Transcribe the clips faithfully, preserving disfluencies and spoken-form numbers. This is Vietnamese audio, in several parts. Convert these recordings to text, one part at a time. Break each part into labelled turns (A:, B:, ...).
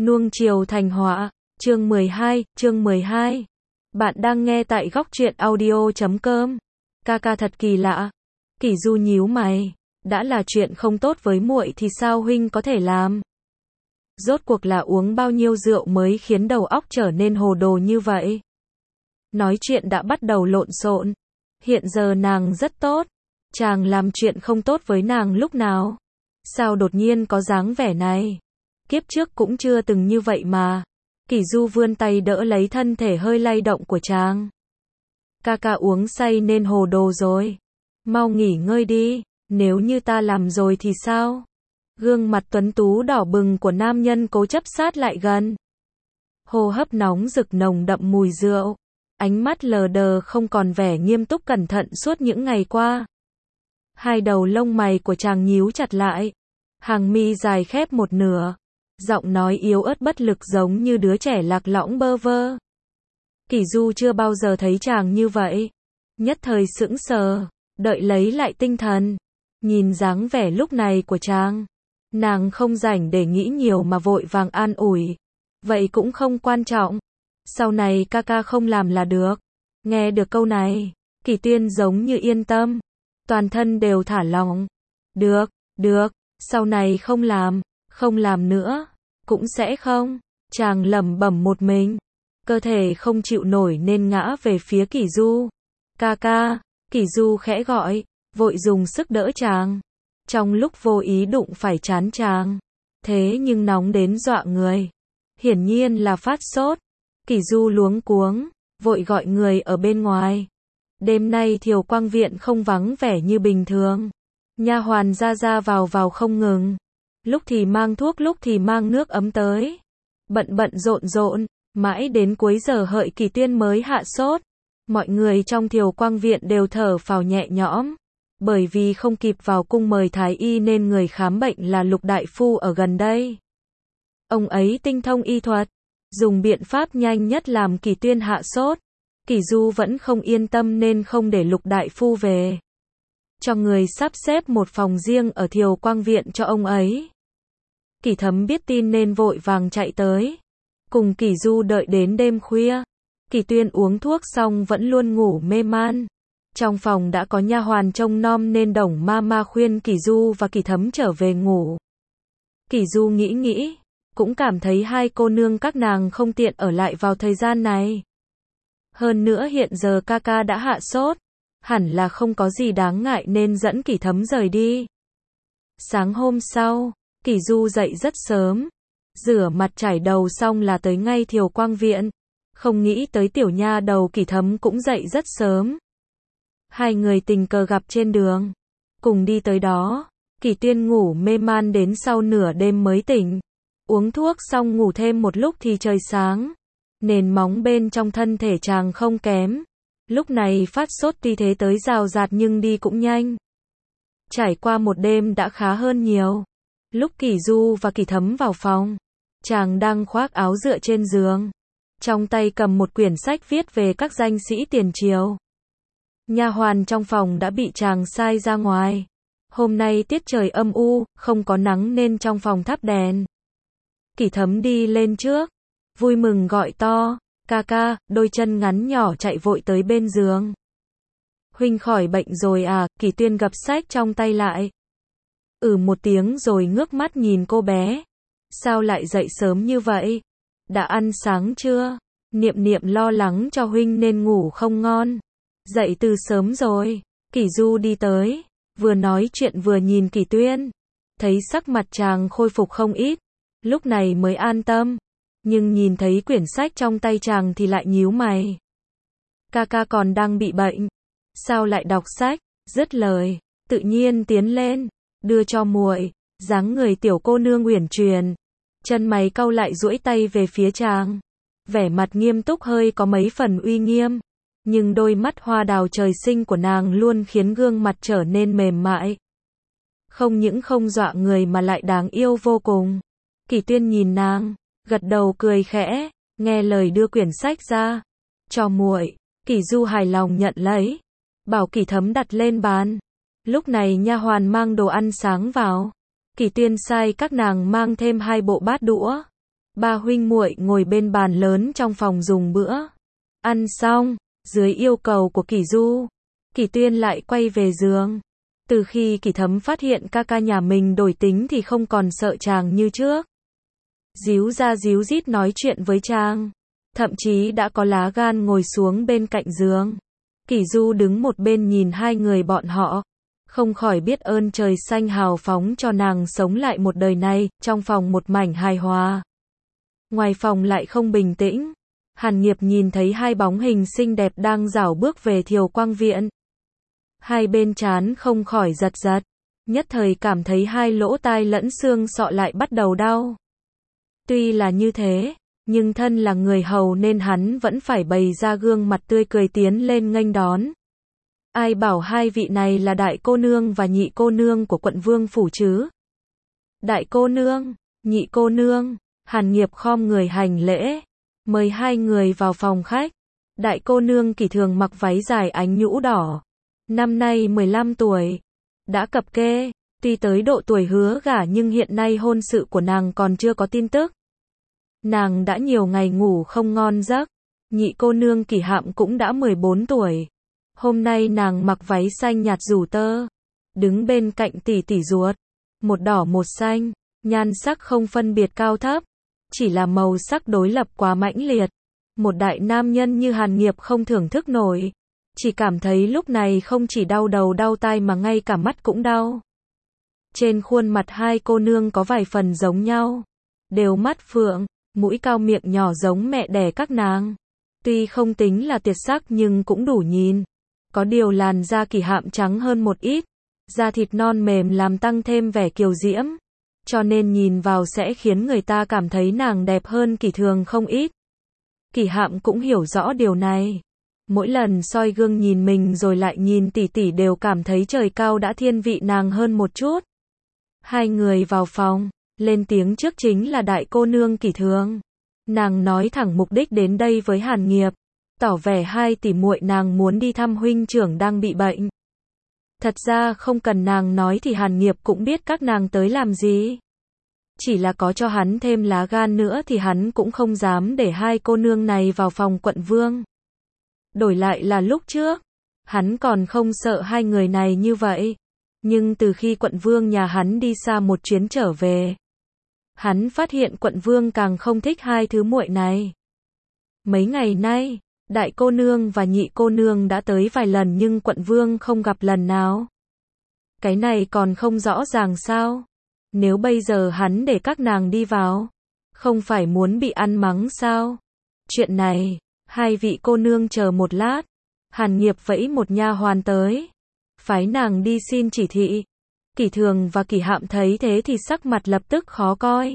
A: Nuông chiều thành họa, chương mười hai, chương mười hai. Bạn đang nghe tại góc truyện audio chấm com. Ca ca thật kỳ lạ. Kỷ Du nhíu mày, đã là chuyện không tốt với muội thì sao huynh có thể làm? Rốt cuộc là uống bao nhiêu rượu mới khiến đầu óc trở nên hồ đồ như vậy? Nói chuyện đã bắt đầu lộn xộn. Hiện giờ nàng rất tốt. Chàng làm chuyện không tốt với nàng lúc nào? Sao đột nhiên có dáng vẻ này? Kiếp trước cũng chưa từng như vậy mà. Kỷ Du vươn tay đỡ lấy thân thể hơi lay động của chàng. Ca ca uống say nên hồ đồ rồi. Mau nghỉ ngơi đi, nếu như ta làm rồi thì sao? Gương mặt tuấn tú đỏ bừng của nam nhân cố chấp sát lại gần. Hô hấp nóng rực nồng đậm mùi rượu. Ánh mắt lờ đờ không còn vẻ nghiêm túc cẩn thận suốt những ngày qua. Hai đầu lông mày của chàng nhíu chặt lại. Hàng mi dài khép một nửa. Giọng nói yếu ớt bất lực giống như đứa trẻ lạc lõng bơ vơ. Kỷ Du chưa bao giờ thấy chàng như vậy. Nhất thời sững sờ, đợi lấy lại tinh thần. Nhìn dáng vẻ lúc này của chàng. Nàng không rảnh để nghĩ nhiều mà vội vàng an ủi. Vậy cũng không quan trọng. Sau này ca ca không làm là được. Nghe được câu này, Kỷ Tuyên giống như yên tâm. Toàn thân đều thả lỏng. Được, được, sau này không làm, không làm nữa. Cũng sẽ không. Chàng lẩm bẩm một mình. Cơ thể không chịu nổi nên ngã về phía Kỷ Du. Ca ca, Kỷ Du khẽ gọi, vội dùng sức đỡ chàng. Trong lúc vô ý đụng phải trán chàng. Thế nhưng nóng đến dọa người. Hiển nhiên là phát sốt. Kỷ Du luống cuống, vội gọi người ở bên ngoài. Đêm nay Thiều Quang Viện không vắng vẻ như bình thường. Nha hoàn ra ra vào vào không ngừng. Lúc thì mang thuốc lúc thì mang nước ấm tới. Bận bận rộn rộn, mãi đến cuối giờ hợi Kỷ Tuyên mới hạ sốt. Mọi người trong Thiều Quang Viện đều thở phào nhẹ nhõm. Bởi vì không kịp vào cung mời thái y nên người khám bệnh là Lục đại phu ở gần đây. Ông ấy tinh thông y thuật, dùng biện pháp nhanh nhất làm Kỷ Tuyên hạ sốt. Kỷ Du vẫn không yên tâm nên không để Lục đại phu về. Cho người sắp xếp một phòng riêng ở Thiều Quang Viện cho ông ấy. Kỷ Thấm biết tin nên vội vàng chạy tới. Cùng Kỷ Du đợi đến đêm khuya. Kỷ Tuyên uống thuốc xong vẫn luôn ngủ mê man. Trong phòng đã có nha hoàn trông nom nên Đồng ma ma khuyên Kỷ Du và Kỷ Thấm trở về ngủ. Kỷ Du nghĩ nghĩ, cũng cảm thấy hai cô nương các nàng không tiện ở lại vào thời gian này. Hơn nữa hiện giờ ca ca đã hạ sốt. Hẳn là không có gì đáng ngại nên dẫn Kỷ Thấm rời đi. Sáng hôm sau, Kỷ Du dậy rất sớm. Rửa mặt chải đầu xong là tới ngay Thiều Quang Viện. Không nghĩ tới tiểu nha đầu Kỷ Thấm cũng dậy rất sớm. Hai người tình cờ gặp trên đường. Cùng đi tới đó. Kỷ Tuyên ngủ mê man đến sau nửa đêm mới tỉnh. Uống thuốc xong ngủ thêm một lúc thì trời sáng. Nền móng bên trong thân thể chàng không kém. Lúc này phát sốt tuy thế tới rào rạt nhưng đi cũng nhanh. Trải qua một đêm đã khá hơn nhiều. Lúc Kỷ Du và Kỷ Thấm vào phòng, chàng đang khoác áo dựa trên giường. Trong tay cầm một quyển sách viết về các danh sĩ tiền triều. Nha hoàn trong phòng đã bị chàng sai ra ngoài. Hôm nay tiết trời âm u, không có nắng nên trong phòng thắp đèn. Kỷ Thấm đi lên trước, vui mừng gọi to, ca ca, đôi chân ngắn nhỏ chạy vội tới bên giường. Huynh khỏi bệnh rồi à? Kỷ Tuyên gập sách trong tay lại. Ừ một tiếng rồi ngước mắt nhìn cô bé. Sao lại dậy sớm như vậy? Đã ăn sáng chưa? Niệm Niệm lo lắng cho huynh nên ngủ không ngon. Dậy từ sớm rồi. Kỷ Du đi tới, vừa nói chuyện vừa nhìn Kỷ Tuyên. Thấy sắc mặt chàng khôi phục không ít. Lúc này mới an tâm. Nhưng nhìn thấy quyển sách trong tay chàng thì lại nhíu mày. Ca ca còn đang bị bệnh. Sao lại đọc sách? Dứt lời, tự nhiên tiến lên, đưa cho muội. Dáng người tiểu cô nương uyển chuyển. Chân mày cau lại duỗi tay về phía chàng. Vẻ mặt nghiêm túc hơi có mấy phần uy nghiêm. Nhưng đôi mắt hoa đào trời sinh của nàng luôn khiến gương mặt trở nên mềm mại. Không những không dọa người mà lại đáng yêu vô cùng. Kỷ Tuyên nhìn nàng, gật đầu cười khẽ, nghe lời đưa quyển sách ra. Cho muội. Kỷ Du hài lòng nhận lấy. Bảo Kỷ Thấm đặt lên bàn. Lúc này nha hoàn mang đồ ăn sáng vào. Kỷ Tuyên sai các nàng mang thêm hai bộ bát đũa. Ba huynh muội ngồi bên bàn lớn trong phòng dùng bữa. Ăn xong, dưới yêu cầu của Kỷ Du, Kỷ Tuyên lại quay về giường. Từ khi Kỷ Thấm phát hiện ca ca nhà mình đổi tính thì không còn sợ chàng như trước. Díu ra díu dít nói chuyện với chàng. Thậm chí đã có lá gan ngồi xuống bên cạnh giường. Kỷ Du đứng một bên nhìn hai người bọn họ. Không khỏi biết ơn trời xanh hào phóng cho nàng sống lại một đời này, trong phòng một mảnh hài hòa. Ngoài phòng lại không bình tĩnh. Hàn Nghiệp nhìn thấy hai bóng hình xinh đẹp đang rảo bước về Thiều Quang Viện. Hai bên trán không khỏi giật giật. Nhất thời cảm thấy hai lỗ tai lẫn xương sọ lại bắt đầu đau. Tuy là như thế, nhưng thân là người hầu nên hắn vẫn phải bày ra gương mặt tươi cười tiến lên nghênh đón. Ai bảo hai vị này là đại cô nương và nhị cô nương của quận Vương phủ chứ? Đại cô nương, nhị cô nương, Hàn Nghiệp khom người hành lễ, mời hai người vào phòng khách. Đại cô nương Kỷ thường mặc váy dài ánh nhũ đỏ, năm nay mười lăm tuổi, đã cập kê, tuy tới độ tuổi hứa gả nhưng hiện nay hôn sự của nàng còn chưa có tin tức. Nàng đã nhiều ngày ngủ không ngon giấc. Nhị cô nương Kỷ Hạm cũng đã mười bốn tuổi. Hôm nay nàng mặc váy xanh nhạt rủ tơ, đứng bên cạnh tỷ tỷ ruột, một đỏ một xanh, nhan sắc không phân biệt cao thấp, chỉ là màu sắc đối lập quá mãnh liệt. Một đại nam nhân như Hàn Nghiệp không thưởng thức nổi, chỉ cảm thấy lúc này không chỉ đau đầu đau tai mà ngay cả mắt cũng đau. Trên khuôn mặt hai cô nương có vài phần giống nhau, đều mắt phượng, mũi cao miệng nhỏ giống mẹ đẻ các nàng. Tuy không tính là tuyệt sắc nhưng cũng đủ nhìn. Có điều làn da Kỷ Hạm trắng hơn một ít, da thịt non mềm làm tăng thêm vẻ kiều diễm, cho nên nhìn vào sẽ khiến người ta cảm thấy nàng đẹp hơn Kỷ thường không ít. Kỷ Hạm cũng hiểu rõ điều này. Mỗi lần soi gương nhìn mình rồi lại nhìn tỷ tỷ đều cảm thấy trời cao đã thiên vị nàng hơn một chút. Hai người vào phòng, lên tiếng trước chính là đại cô nương Kỷ thường. Nàng nói thẳng mục đích đến đây với Hàn Nghiệp, tỏ vẻ hai tỷ muội nàng muốn đi thăm huynh trưởng đang bị bệnh. Thật ra không cần nàng nói thì Hàn Nghiệp cũng biết các nàng tới làm gì. Chỉ là có cho hắn thêm lá gan nữa thì hắn cũng không dám để hai cô nương này vào phòng quận Vương. Đổi lại là lúc trước, hắn còn không sợ hai người này như vậy. Nhưng từ khi quận Vương nhà hắn đi xa một chuyến trở về, hắn phát hiện quận Vương càng không thích hai thứ muội này. Mấy ngày nay, đại cô nương và nhị cô nương đã tới vài lần nhưng quận Vương không gặp lần nào. Cái này còn không rõ ràng sao? Nếu bây giờ hắn để các nàng đi vào, không phải muốn bị ăn mắng sao? Chuyện này, hai vị cô nương chờ một lát. Hàn Nghiệp vẫy một nha hoàn tới, phái nàng đi xin chỉ thị. Kỷ thường và Kỷ Hạm thấy thế thì sắc mặt lập tức khó coi.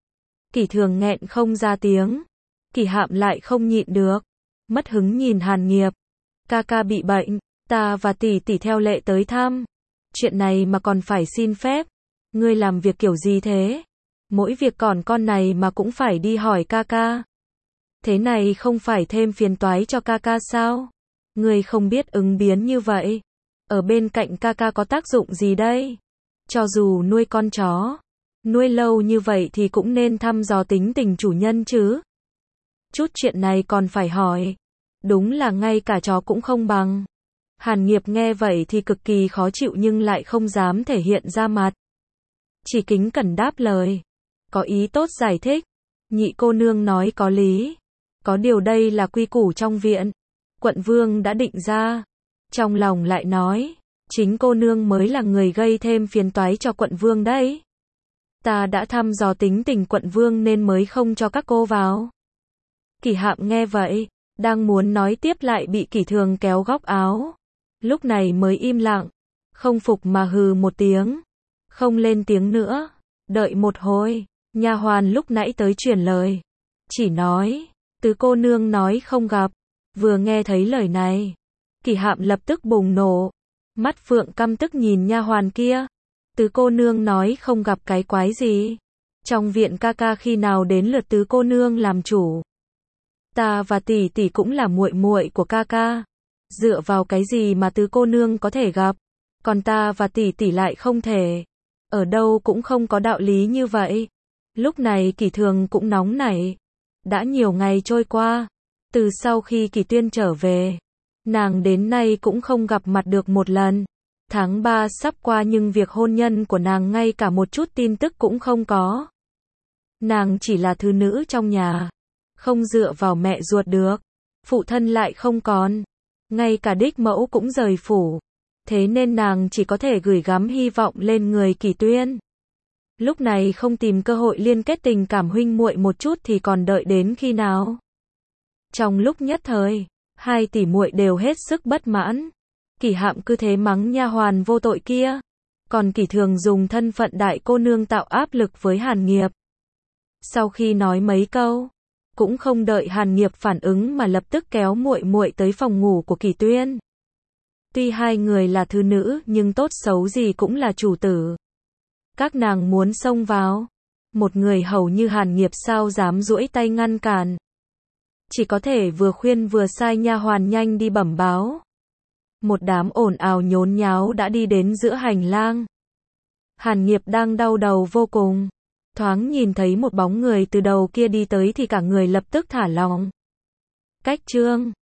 A: Kỷ thường nghẹn không ra tiếng, Kỷ Hạm lại không nhịn được, mất hứng nhìn Hàn Nghiệp. Ca ca bị bệnh, ta và tỷ tỷ theo lệ tới thăm. Chuyện này mà còn phải xin phép, ngươi làm việc kiểu gì thế? Mỗi việc còn con này mà cũng phải đi hỏi ca ca. Thế này không phải thêm phiền toái cho ca ca sao? Ngươi không biết ứng biến như vậy, ở bên cạnh ca ca có tác dụng gì đây? Cho dù nuôi con chó, nuôi lâu như vậy thì cũng nên thăm dò tính tình chủ nhân chứ. Chút chuyện này còn phải hỏi. Đúng là ngay cả chó cũng không bằng. Hàn Nghiệp nghe vậy thì cực kỳ khó chịu nhưng lại không dám thể hiện ra mặt. Chỉ kính cẩn đáp lời. Có ý tốt giải thích. Nhị cô nương nói có lý. Có điều đây là quy củ trong viện. Quận Vương đã định ra. Trong lòng lại nói, chính cô nương mới là người gây thêm phiền toái cho quận Vương đấy. Ta đã thăm dò tính tình quận Vương nên mới không cho các cô vào. Kỷ Hạm nghe vậy, đang muốn nói tiếp lại bị Kỷ thường kéo góc áo. Lúc này mới im lặng, không phục mà hừ một tiếng, không lên tiếng nữa. Đợi một hồi, nha hoàn lúc nãy tới truyền lời, chỉ nói, tứ cô nương nói không gặp. Vừa nghe thấy lời này, Kỷ Hạm lập tức bùng nổ, mắt phượng căm tức nhìn nha hoàn kia. Tứ cô nương nói không gặp cái quái gì? Trong viện ca ca khi nào đến lượt tứ cô nương làm chủ? Ta và tỷ tỷ cũng là muội muội của ca ca. Dựa vào cái gì mà tứ cô nương có thể gặp, còn ta và tỷ tỷ lại không thể? Ở đâu cũng không có đạo lý như vậy. Lúc này Kỷ Thường cũng nóng nảy. Đã nhiều ngày trôi qua, từ sau khi Kỷ Tuyên trở về, nàng đến nay cũng không gặp mặt được một lần. Tháng ba sắp qua nhưng việc hôn nhân của nàng ngay cả một chút tin tức cũng không có. Nàng chỉ là thứ nữ trong nhà, không dựa vào mẹ ruột được, phụ thân lại không còn, ngay cả đích mẫu cũng rời phủ. Thế nên nàng chỉ có thể gửi gắm hy vọng lên người Kỷ Tuyên. Lúc này không tìm cơ hội liên kết tình cảm huynh muội một chút thì còn đợi đến khi nào? Trong lúc nhất thời, hai tỷ muội đều hết sức bất mãn. Kỷ Hạm cứ thế mắng nha hoàn vô tội kia, còn Kỷ Thường dùng thân phận đại cô nương tạo áp lực với Hàn Nghiệp. Sau khi nói mấy câu, cũng không đợi Hàn Nghiệp phản ứng mà lập tức kéo muội muội tới phòng ngủ của Kỷ Tuyên. Tuy hai người là thứ nữ nhưng tốt xấu gì cũng là chủ tử. Các nàng muốn xông vào, một người hầu như Hàn Nghiệp sao dám duỗi tay ngăn cản. Chỉ có thể vừa khuyên vừa sai nha hoàn nhanh đi bẩm báo. Một đám ồn ào nhốn nháo đã đi đến giữa hành lang. Hàn Nghiệp đang đau đầu vô cùng, thoáng nhìn thấy một bóng người từ đầu kia đi tới thì cả người lập tức thả lỏng. Cách trương